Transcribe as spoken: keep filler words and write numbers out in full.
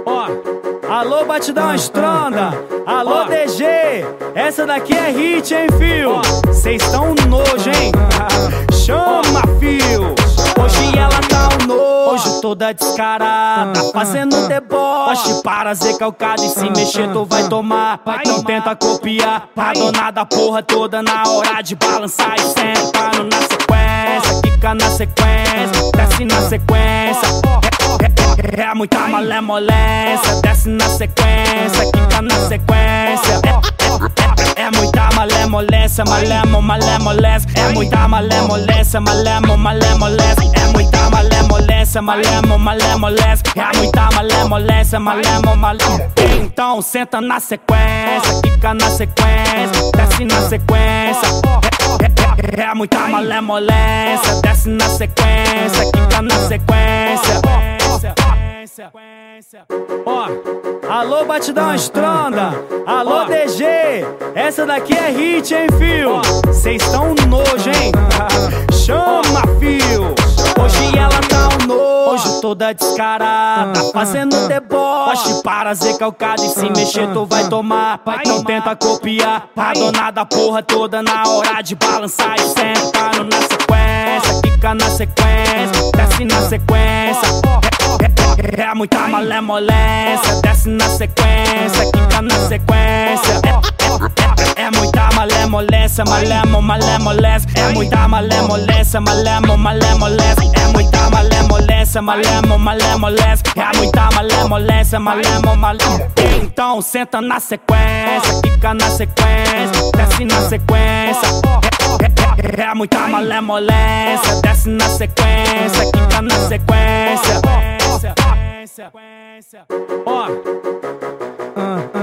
Ó, alô Batidão Estronda, alô D G, essa daqui é hit, hein, fio? Cês tão nojo, hein? Chama, fio. Hoje ela tá um nojo, toda descarada, fazendo deboche para ser calcada. E se mexer tu vai tomar, não tenta copiar. A dona da porra toda na hora de balançar e sentando na sequência, quica na sequência, desce na sequência. É, é, é muita malemolência, desce na sequência, quica na sequência. É, é, é muita malemolência, malemo, malemolência. É muita malemolência, malemo, malemolência. É muita malemolência, malemo, malemolência. É muita malemolência, malemo, malemolência. Então senta na sequência, quica na sequência, desce na sequência. É, é, é muita malemolência, desce na sequência, quica na sequência. Ó, alô Batidão Estronda, alô D G, essa daqui é hit, hein, fio? Cês tão nojo, hein? Chama, fio. Hoje ela tá um nojo, toda descarada, fazendo deboche para ser calcada. E se mexer tu vai tomar, não tenta copiar. A dona da porra toda na hora de balançar e sentando na sequência, quica na sequência, desce na sequência. É, é, é muita malemolência, desce na sequência, quica na sequência. É, é, é muita malemolência, malemo, malemolência. É muita malemolência, malemo, malemolência. É muita malemolência, malemo, malemolência. É muita malemolência, malemo, malemolência. Então senta na sequência, quica na sequência, desce na sequência. É, é, é muita malemolência, desce na sequência, quica na sequência. Ó, uh, uh.